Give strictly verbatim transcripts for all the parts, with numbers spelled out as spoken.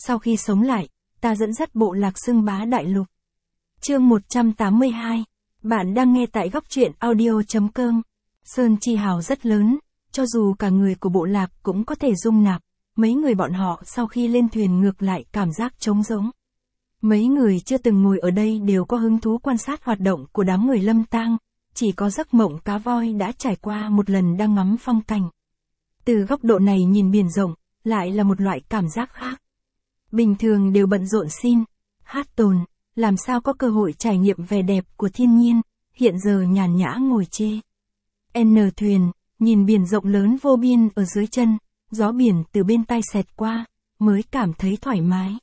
Sau khi sống lại, ta dẫn dắt bộ lạc xưng bá đại lục. Chương một trăm tám mươi hai. Bạn đang nghe tại góc truyện audio chấm com. Sơn Chi Hào rất lớn, cho dù cả người của bộ lạc cũng có thể dung nạp. Mấy người bọn họ sau khi lên thuyền ngược lại cảm giác trống rỗng. Mấy người chưa từng ngồi ở đây đều có hứng thú quan sát hoạt động của đám người Lâm Tang, chỉ có giấc mộng cá voi đã trải qua một lần đang ngắm phong cảnh. Từ góc độ này nhìn biển rộng, lại là một loại cảm giác khác. Bình thường đều bận rộn xin, hát tồn, làm sao có cơ hội trải nghiệm vẻ đẹp của thiên nhiên, hiện giờ nhàn nhã ngồi chê. N thuyền, nhìn biển rộng lớn vô biên ở dưới chân, gió biển từ bên tai xẹt qua, mới cảm thấy thoải mái.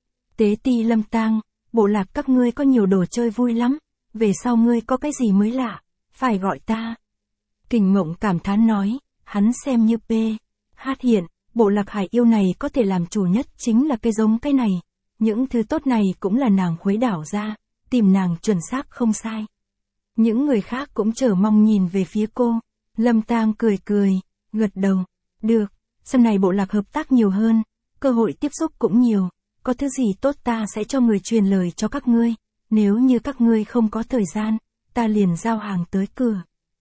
Tế ti Lâm Tang, bộ lạc các ngươi có nhiều đồ chơi vui lắm, về sau ngươi có cái gì mới lạ, phải gọi ta. Kình Mộng cảm thán nói, hắn xem như P. Hát hiện, bộ lạc hải yêu này có thể làm chủ nhất chính là cái giống cái này, những thứ tốt này cũng là nàng khuấy đảo ra, tìm nàng chuẩn xác không sai. Những người khác cũng chờ mong nhìn về phía cô, Lâm Tang cười cười, gật đầu, được, sau này bộ lạc hợp tác nhiều hơn, cơ hội tiếp xúc cũng nhiều, có thứ gì tốt ta sẽ cho người truyền lời cho các ngươi, nếu như các ngươi không có thời gian, ta liền giao hàng tới cửa.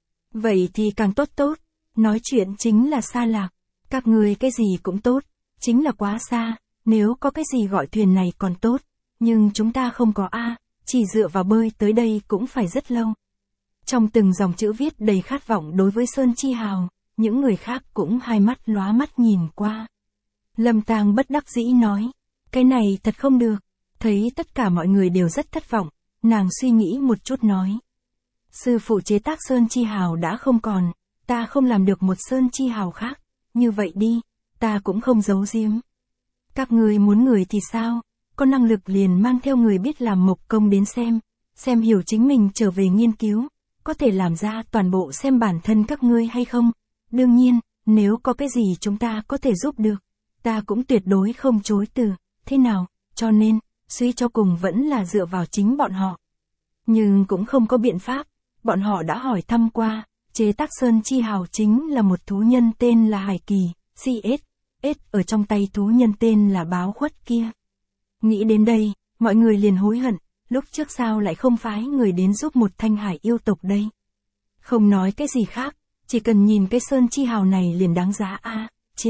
Vậy thì càng tốt tốt, nói chuyện chính là xa lạc, các ngươi cái gì cũng tốt, chính là quá xa, nếu có cái gì gọi thuyền này còn tốt, nhưng chúng ta không có a, chỉ dựa vào bơi tới đây cũng phải rất lâu. Trong từng dòng chữ viết đầy khát vọng đối với Sơn Chi Hào, những người khác cũng hai mắt lóa mắt nhìn qua. Lâm Tang bất đắc dĩ nói, cái này thật không được, thấy tất cả mọi người đều rất thất vọng, nàng suy nghĩ một chút nói. Sư phụ chế tác Sơn Chi Hào đã không còn, ta không làm được một Sơn Chi Hào khác, như vậy đi, ta cũng không giấu giếm. Các người muốn người thì sao, có năng lực liền mang theo người biết làm mộc công đến xem, xem hiểu chính mình trở về nghiên cứu, có thể làm ra toàn bộ xem bản thân các ngươi hay không. Đương nhiên, nếu có cái gì chúng ta có thể giúp được, ta cũng tuyệt đối không chối từ, thế nào, cho nên, suy cho cùng vẫn là dựa vào chính bọn họ. Nhưng cũng không có biện pháp, bọn họ đã hỏi thăm qua, chế tác Sơn Chi Hào chính là một thú nhân tên là Hải Kỳ, xê ét, S ở trong tay thú nhân tên là Báo Khuất kia. Nghĩ đến đây, mọi người liền hối hận, lúc trước sao lại không phái người đến giúp một thanh hải yêu tộc đây. Không nói cái gì khác, chỉ cần nhìn cái Sơn Chi Hào này liền đáng giá a, à, chê.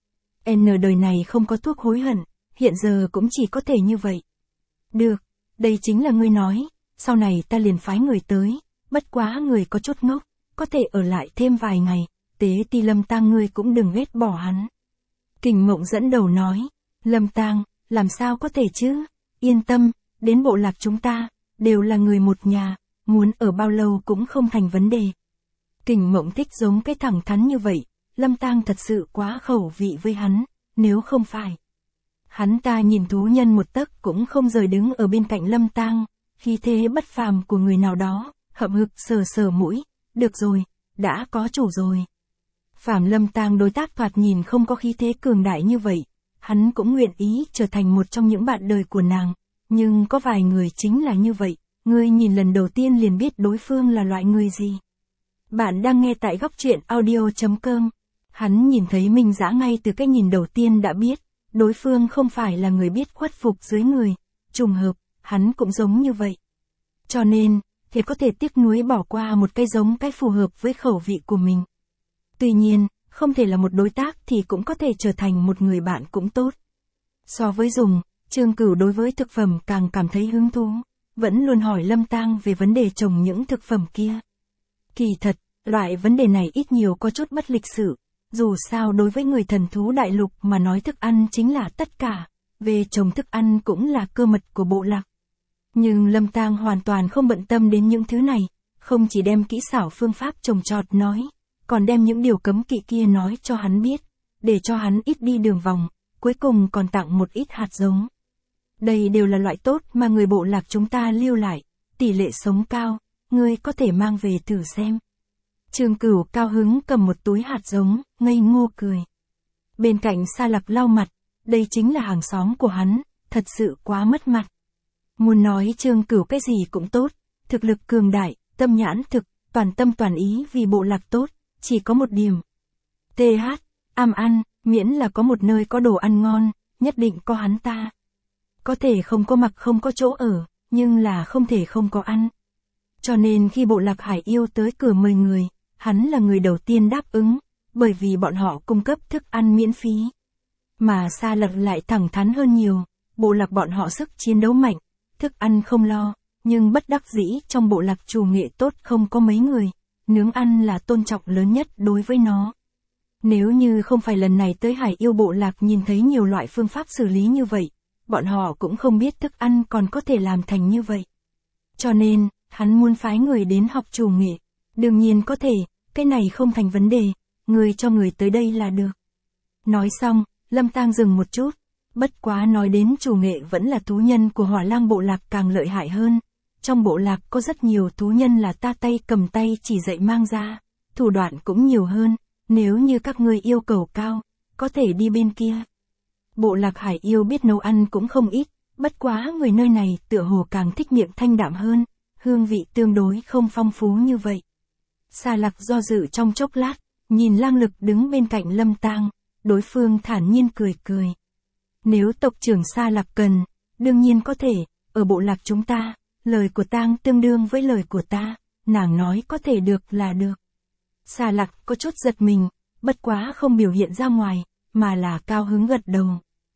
N đời này không có thuốc hối hận, hiện giờ cũng chỉ có thể như vậy. Được, đây chính là ngươi nói, sau này ta liền phái người tới, bất quá người có chút ngốc, có thể ở lại thêm vài ngày, Tế Ti Lâm Tang ngươi cũng đừng ghét bỏ hắn. Kình Mộng dẫn đầu nói, Lâm Tang, làm sao có thể chứ, yên tâm, đến bộ lạc chúng ta, đều là người một nhà, muốn ở bao lâu cũng không thành vấn đề. Kình Mộng thích giống cái thẳng thắn như vậy, Lâm Tang thật sự quá khẩu vị với hắn, nếu không phải. Hắn ta nhìn thú nhân một tấc cũng không rời đứng ở bên cạnh Lâm Tang, khí thế bất phàm của người nào đó, hậm hực sờ sờ mũi, được rồi, đã có chủ rồi. Phàm Lâm Tang đối tác thoạt nhìn không có khí thế cường đại như vậy, hắn cũng nguyện ý trở thành một trong những bạn đời của nàng, nhưng có vài người chính là như vậy, ngươi nhìn lần đầu tiên liền biết đối phương là loại người gì. Bạn đang nghe tại góc truyện audio chấm com. Hắn nhìn thấy Minh Dã ngay từ cái nhìn đầu tiên đã biết, đối phương không phải là người biết khuất phục dưới người, trùng hợp, hắn cũng giống như vậy. Cho nên, thì có thể tiếc nuối bỏ qua một cái giống cái phù hợp với khẩu vị của mình. Tuy nhiên, không thể là một đối tác thì cũng có thể trở thành một người bạn cũng tốt. So với dùng, Trương Cửu đối với thực phẩm càng cảm thấy hứng thú, vẫn luôn hỏi Lâm Tang về vấn đề trồng những thực phẩm kia. Kỳ thật, loại vấn đề này ít nhiều có chút bất lịch sự, dù sao đối với người thần thú đại lục mà nói thức ăn chính là tất cả, về trồng thức ăn cũng là cơ mật của bộ lạc. Nhưng Lâm Tang hoàn toàn không bận tâm đến những thứ này, không chỉ đem kỹ xảo phương pháp trồng trọt nói, còn đem những điều cấm kỵ kia nói cho hắn biết, để cho hắn ít đi đường vòng, cuối cùng còn tặng một ít hạt giống. Đây đều là loại tốt mà người bộ lạc chúng ta lưu lại, tỷ lệ sống cao, ngươi có thể mang về thử xem. Trương Cửu cao hứng cầm một túi hạt giống, ngây ngô cười. Bên cạnh Sa Lạc lau mặt, đây chính là hàng xóm của hắn, thật sự quá mất mặt. Muốn nói Trương Cửu cái gì cũng tốt, thực lực cường đại, tâm nhãn thực, toàn tâm toàn ý vì bộ lạc tốt, chỉ có một điểm. tê hát, am ăn, miễn là có một nơi có đồ ăn ngon, nhất định có hắn ta. Có thể không có mặc không có chỗ ở, nhưng là không thể không có ăn. Cho nên khi bộ lạc Hải Yêu tới cửa mời người, hắn là người đầu tiên đáp ứng, bởi vì bọn họ cung cấp thức ăn miễn phí. Mà Sa Lật lại thẳng thắn hơn nhiều, bộ lạc bọn họ sức chiến đấu mạnh, thức ăn không lo, nhưng bất đắc dĩ trong bộ lạc chủ nghệ tốt không có mấy người, nướng ăn là tôn trọng lớn nhất đối với nó. Nếu như không phải lần này tới Hải Yêu bộ lạc nhìn thấy nhiều loại phương pháp xử lý như vậy, bọn họ cũng không biết thức ăn còn có thể làm thành như vậy. Cho nên, hắn muốn phái người đến học chủ nghệ. Đương nhiên có thể, cái này không thành vấn đề, người cho người tới đây là được. Nói xong, Lâm Tang dừng một chút, bất quá nói đến chủ nghệ vẫn là thú nhân của Hỏa Lang bộ lạc càng lợi hại hơn. Trong bộ lạc có rất nhiều thú nhân là ta tay cầm tay chỉ dạy mang ra, thủ đoạn cũng nhiều hơn, nếu như các ngươi yêu cầu cao, có thể đi bên kia. Bộ lạc Hải Yêu biết nấu ăn cũng không ít, bất quá người nơi này tựa hồ càng thích miệng thanh đạm hơn, hương vị tương đối không phong phú như vậy. Sa Lặc do dự trong chốc lát, nhìn Lang Lực đứng bên cạnh Lâm Tang, đối phương thản nhiên cười cười. Nếu tộc trưởng Sa Lặc cần, đương nhiên có thể, ở bộ lạc chúng ta, lời của Tang tương đương với lời của ta, nàng nói có thể được là được. Sa Lặc có chút giật mình, bất quá không biểu hiện ra ngoài, mà là cao hứng gật đầu.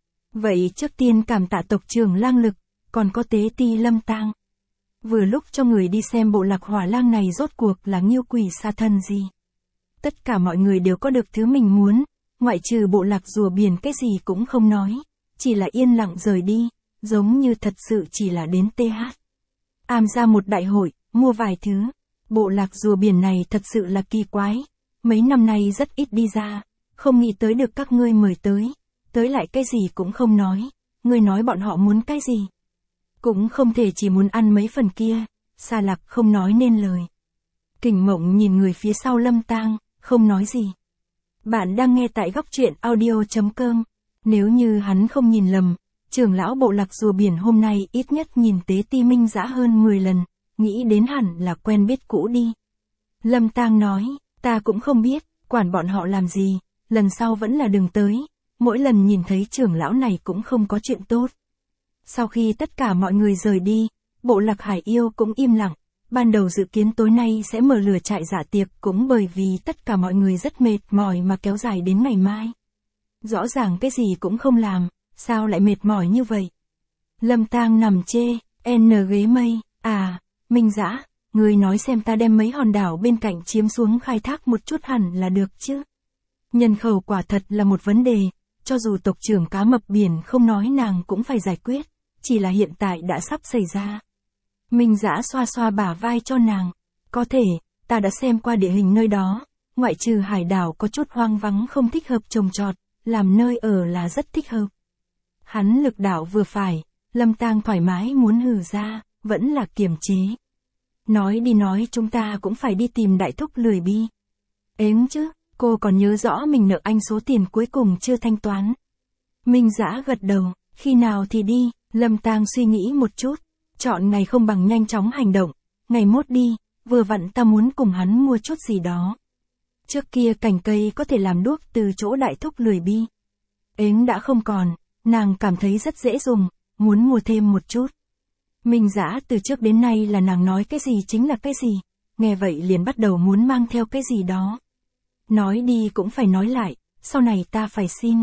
Vậy trước tiên cảm tạ tộc trưởng Lang Lực, còn có tế ti Lâm Tang. Vừa lúc cho người đi xem bộ lạc Hỏa Lang này rốt cuộc là nghiêu quỷ sa thần gì. Tất cả mọi người đều có được thứ mình muốn, ngoại trừ bộ lạc rùa biển cái gì cũng không nói, chỉ là yên lặng rời đi, giống như thật sự chỉ là đến tê hát. Am ra một đại hội, mua vài thứ. Bộ lạc rùa biển này thật sự là kỳ quái, mấy năm nay rất ít đi ra, không nghĩ tới được các ngươi mời tới, tới lại cái gì cũng không nói, ngươi nói bọn họ muốn cái gì. Cũng không thể chỉ muốn ăn mấy phần kia, Sa Lặc không nói nên lời. Kình Mộng nhìn người phía sau Lâm Tang, không nói gì. Bạn đang nghe tại góc truyện audio chấm com, nếu như hắn không nhìn lầm, trưởng lão bộ lạc rùa biển hôm nay ít nhất nhìn Tế Ti Minh Dã hơn mười lần, nghĩ đến hẳn là quen biết cũ đi. Lâm Tang nói, ta cũng không biết, quản bọn họ làm gì, lần sau vẫn là đừng tới, mỗi lần nhìn thấy trưởng lão này cũng không có chuyện tốt. Sau khi tất cả mọi người rời đi, bộ lạc Hải Yêu cũng im lặng, ban đầu dự kiến tối nay sẽ mở lửa trại dạ tiệc cũng bởi vì tất cả mọi người rất mệt mỏi mà kéo dài đến ngày mai. Rõ ràng cái gì cũng không làm, sao lại mệt mỏi như vậy? Lâm Tang nằm chê, n ghế mây, à, Minh Dã, người nói xem ta đem mấy hòn đảo bên cạnh chiếm xuống khai thác một chút hẳn là được chứ. Nhân khẩu quả thật là một vấn đề, cho dù tộc trưởng cá mập biển không nói nàng cũng phải giải quyết, chỉ là hiện tại đã sắp xảy ra. Minh Dã xoa xoa bả vai cho nàng, có thể, ta đã xem qua địa hình nơi đó, ngoại trừ hải đảo có chút hoang vắng không thích hợp trồng trọt, làm nơi ở là rất thích hợp. Hắn lực đạo vừa phải, Lâm Tang thoải mái muốn hừ ra, vẫn là kiềm chế. Nói đi nói chúng ta cũng phải đi tìm đại thúc lười bi. Ếm chứ, cô còn nhớ rõ mình nợ anh số tiền cuối cùng chưa thanh toán. Minh Dã gật đầu, khi nào thì đi, Lâm Tang suy nghĩ một chút, chọn ngày không bằng nhanh chóng hành động, ngày mốt đi, vừa vặn ta muốn cùng hắn mua chút gì đó. Trước kia cành cây có thể làm đuốc từ chỗ đại thúc lười bi. Ếm đã không còn, nàng cảm thấy rất dễ dùng, muốn mua thêm một chút. Minh Dã từ trước đến nay là nàng nói cái gì chính là cái gì, nghe vậy liền bắt đầu muốn mang theo cái gì đó. Nói đi cũng phải nói lại, sau này ta phải xin.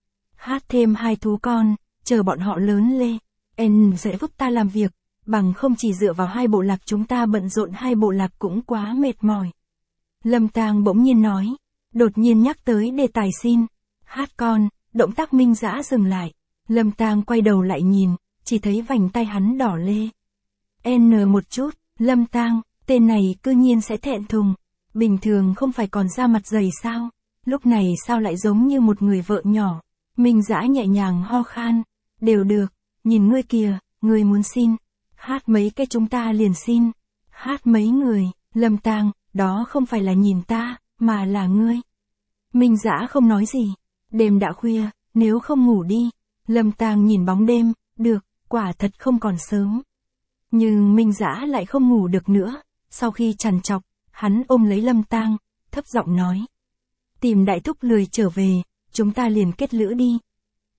Hát thêm hai thú con, chờ bọn họ lớn lên, N sẽ giúp ta làm việc, bằng không chỉ dựa vào hai bộ lạc chúng ta bận rộn hai bộ lạc cũng quá mệt mỏi. Lâm Tang bỗng nhiên nói, đột nhiên nhắc tới đề tài xin. Hát con, động tác Minh Dã dừng lại, Lâm Tang quay đầu lại nhìn, chỉ thấy vành tay hắn đỏ lê. N một chút, Lâm Tang, tên này cư nhiên sẽ thẹn thùng, bình thường không phải còn da mặt dày sao, lúc này sao lại giống như một người vợ nhỏ. Minh Dã nhẹ nhàng ho khan, đều được, nhìn ngươi kìa, ngươi muốn xin, hát mấy cái chúng ta liền xin, hát mấy người, Lâm Tang, đó không phải là nhìn ta, mà là ngươi. Minh Dã không nói gì, đêm đã khuya, nếu không ngủ đi, Lâm Tang nhìn bóng đêm, được, quả thật không còn sớm. Nhưng Minh Dã lại không ngủ được nữa, sau khi trằn trọc, hắn ôm lấy Lâm Tang, thấp giọng nói. Tìm đại thúc lười trở về, chúng ta liền kết lữ đi.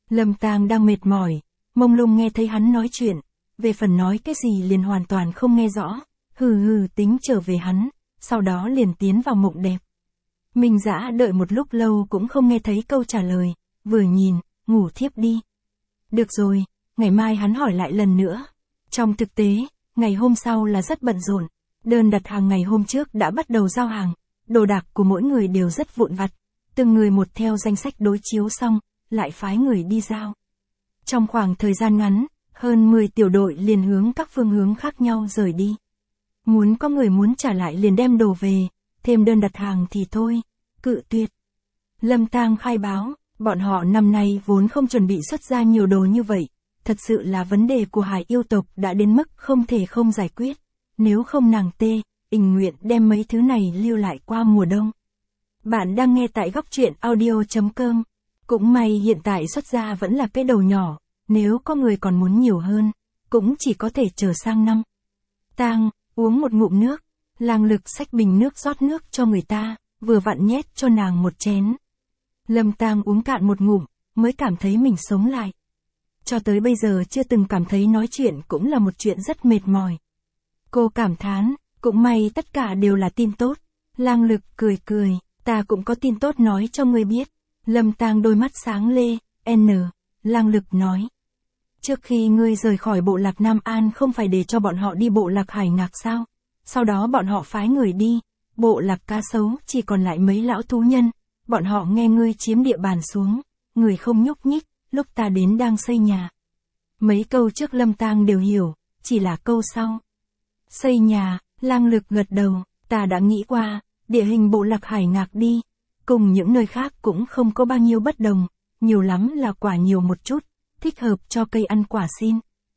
Lâm Tang đang mệt mỏi, mông lung nghe thấy hắn nói chuyện, về phần nói cái gì liền hoàn toàn không nghe rõ, hừ hừ tính trở về hắn, sau đó liền tiến vào mộng đẹp. Minh Dã đợi một lúc lâu cũng không nghe thấy câu trả lời, vừa nhìn, ngủ thiếp đi. Được rồi, ngày mai hắn hỏi lại lần nữa. Trong thực tế, ngày hôm sau là rất bận rộn, đơn đặt hàng ngày hôm trước đã bắt đầu giao hàng, đồ đạc của mỗi người đều rất vụn vặt, từng người một theo danh sách đối chiếu xong, lại phái người đi giao. Trong khoảng thời gian ngắn, hơn mười tiểu đội liền hướng các phương hướng khác nhau rời đi. Muốn có người muốn trả lại liền đem đồ về, thêm đơn đặt hàng thì thôi, cự tuyệt. Lâm Tang khai báo, bọn họ năm nay vốn không chuẩn bị xuất ra nhiều đồ như vậy, thật sự là vấn đề của Hải yêu tộc đã đến mức không thể không giải quyết, nếu không nàng tê, tình nguyện đem mấy thứ này lưu lại qua mùa đông. Bạn đang nghe tại góc truyện audio chấm com. Cũng may hiện tại xuất ra vẫn là cái đầu nhỏ, nếu có người còn muốn nhiều hơn, cũng chỉ có thể chờ sang năm. Tang, uống một ngụm nước, Lang Lực xách bình nước rót nước cho người ta, vừa vặn nhét cho nàng một chén. Lâm Tang uống cạn một ngụm, mới cảm thấy mình sống lại. Cho tới bây giờ chưa từng cảm thấy nói chuyện cũng là một chuyện rất mệt mỏi. Cô cảm thán, cũng may tất cả đều là tin tốt. Lang Lực cười cười, ta cũng có tin tốt nói cho ngươi biết. Lâm Tang đôi mắt sáng lê, N, Lang Lực nói. Trước khi ngươi rời khỏi bộ lạc Nam An không phải để cho bọn họ đi bộ lạc Hải Ngạc sao? Sau đó bọn họ phái người đi, bộ lạc Cá Sấu chỉ còn lại mấy lão thú nhân, bọn họ nghe ngươi chiếm địa bàn xuống, người không nhúc nhích, lúc ta đến đang xây nhà. Mấy câu trước Lâm Tang đều hiểu, chỉ là câu sau. Xây nhà, Lang Lực gật đầu, ta đã nghĩ qua, địa hình bộ lạc Hải Ngạc đi, cùng những nơi khác cũng không có bao nhiêu bất đồng, nhiều lắm là quả nhiều một chút, thích hợp cho cây ăn quả xin.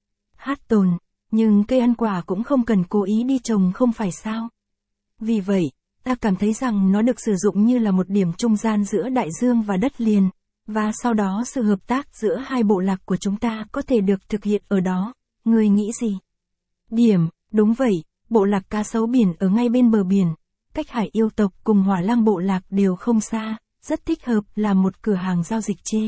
Hát tồn, nhưng cây ăn quả cũng không cần cố ý đi trồng không phải sao. Vì vậy, ta cảm thấy rằng nó được sử dụng như là một điểm trung gian giữa đại dương và đất liền, và sau đó sự hợp tác giữa hai bộ lạc của chúng ta có thể được thực hiện ở đó, ngươi nghĩ gì? Điểm, đúng vậy, bộ lạc Cá Sấu biển ở ngay bên bờ biển, cách Hải yêu tộc cùng Hỏa Lang bộ lạc đều không xa, rất thích hợp làm một cửa hàng giao dịch chê.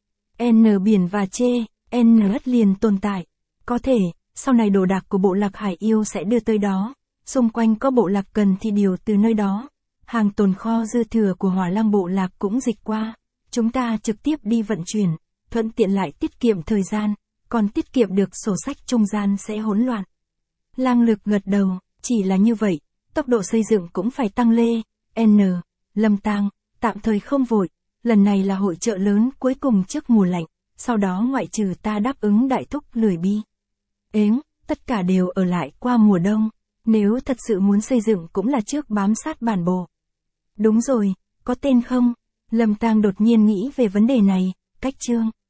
N biển và chê, N đất liền tồn tại. Có thể, sau này đồ đạc của bộ lạc Hải yêu sẽ đưa tới đó, xung quanh có bộ lạc cần thì điều từ nơi đó. Hàng tồn kho dư thừa của Hỏa Lang bộ lạc cũng dịch qua, chúng ta trực tiếp đi vận chuyển, thuận tiện lại tiết kiệm thời gian, còn tiết kiệm được sổ sách trung gian sẽ hỗn loạn. Lang Lực gật đầu, chỉ là như vậy, tốc độ xây dựng cũng phải tăng lên. N, Lâm Tang, tạm thời không vội, lần này là hội chợ lớn cuối cùng trước mùa lạnh, sau đó ngoại trừ ta đáp ứng đại thúc lười bi. Ếng, tất cả đều ở lại qua mùa đông, nếu thật sự muốn xây dựng cũng là trước bám sát bản bộ. Đúng rồi, có tên không? Lâm Tang đột nhiên nghĩ về vấn đề này, cách chương.